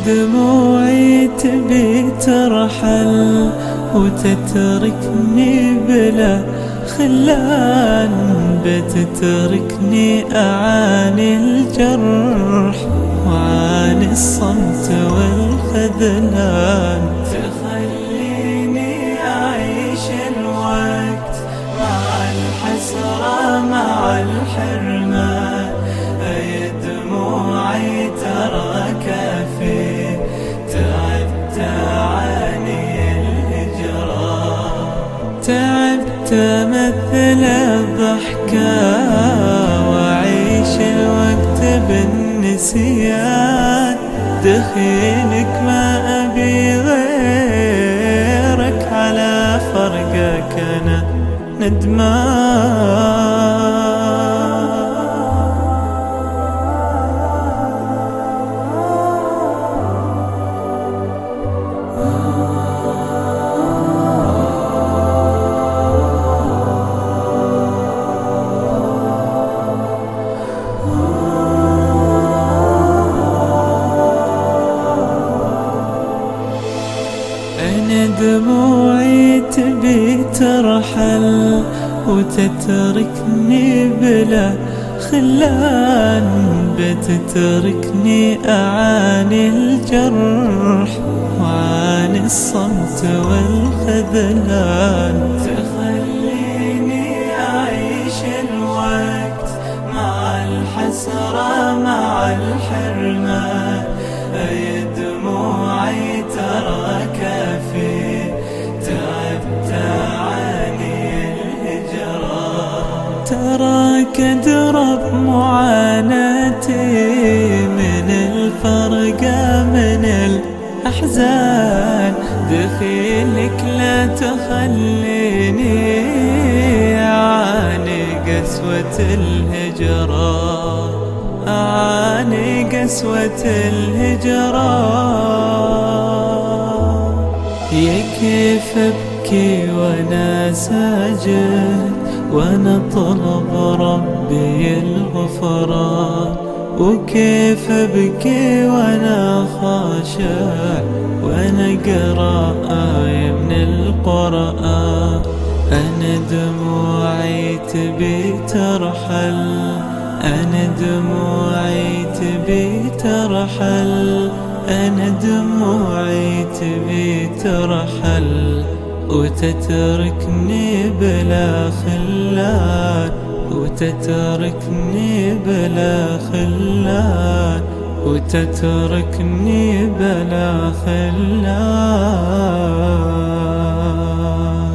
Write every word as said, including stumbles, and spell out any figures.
دموعي تبي ترحل وتتركني بلا خلان، بتتركني أعاني الجرح وعاني الصمت والخذلان. تخليني أعيش الوقت مع الحسرة مع الحرمان، أي دموعي ترى كافي تعبت أعاني الهجران. تعبت مثل الضحكة وأعيش الوقت بالنسيان، دخيلك ما أبي غيرك على فرقك أنا ندمان. أنا دموعي تبي ترحل وتتركني بلا خلان، بتتركني أعاني الجرح وعاني الصمت والخذلان. تخليني أعيش الوقت مع الحسرة مع الحرمان، أي دموعي ترى كافي تعبت أعاني الهجران. تراك درب معاناتي من الفرقة من الأحزان، دخيلك لا تخليني أعاني قسوة الهجران، أعاني قسوة الهجران. يا كيف أبكي وأنا ساجد وأنا طلب ربي الغفران، وكيف أبكي وأنا خاشع وأنا أقرأ آية من القرآن. أنا دموعي تبي ترحل، أنا دموعي تبي ترحل، أنا دموعي تبي ترحل وتتركني بلا خلان، وتتركني بلا خلان، وتتركني بلا خلان.